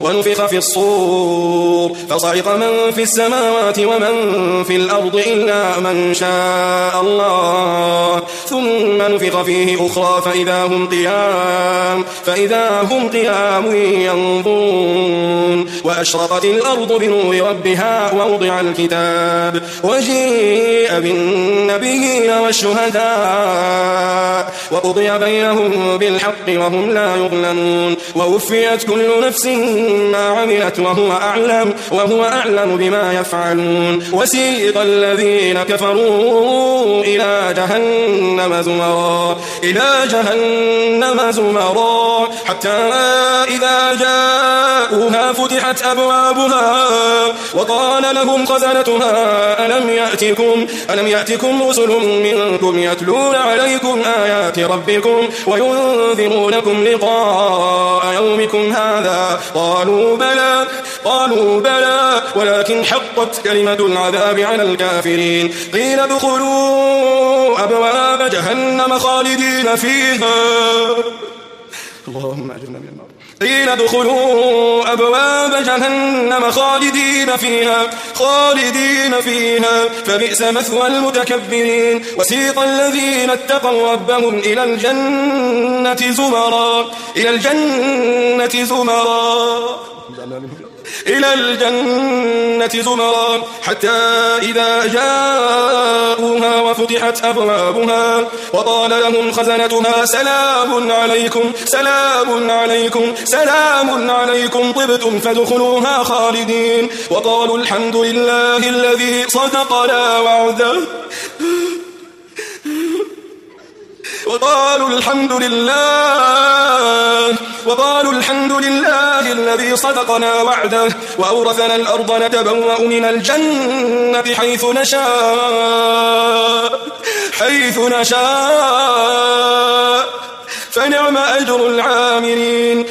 ونفخ في الصور فصعق من في السماوات ومن في الأرض إلا من شاء الله ثم نفخ فيه أخرى فإذا هم قيام ينظرون وأشرقت الأرض بنور ربها ووضع الكتاب وجيء بالنبيين والشهداء وقضي بينهم بالحق وهم لا يظلمون ووفيت كل نفس ما عملت وهو أعلم بما يفعلون وسيق الذين كفروا إلى جهنم زمرا حتى إذا جاءوها فتحت أبوابها وقال لهم خزنتها ألم يأتكم رسل منكم يتلون عليكم آيات ربكم وينذرونكم لقاء يومكم هذا قالوا بلى ولكن حقت كلمة العذاب على الكافرين قيل ادخلوا أبواب جهنم خالدين فيها اللهم أجرنا من النار قيل ادخلوا أبواب جهنم خالدين فيها فبئس مثوى المتكبرين وسيق الذين اتقوا ربهم إلى الجنة زمرا حتى إذا جاءوها وفتحت أبوابها وقال لهم خزنتها سلام عليكم طبتم فادخلوها خالدين وقالوا الحمد لله الذي صدقنا وعده وقالوا الحمد لله الذي صدقنا وعده وأورثنا الأرض نتبوأ من الجنة حيث نشاء فنعم أجر العاملين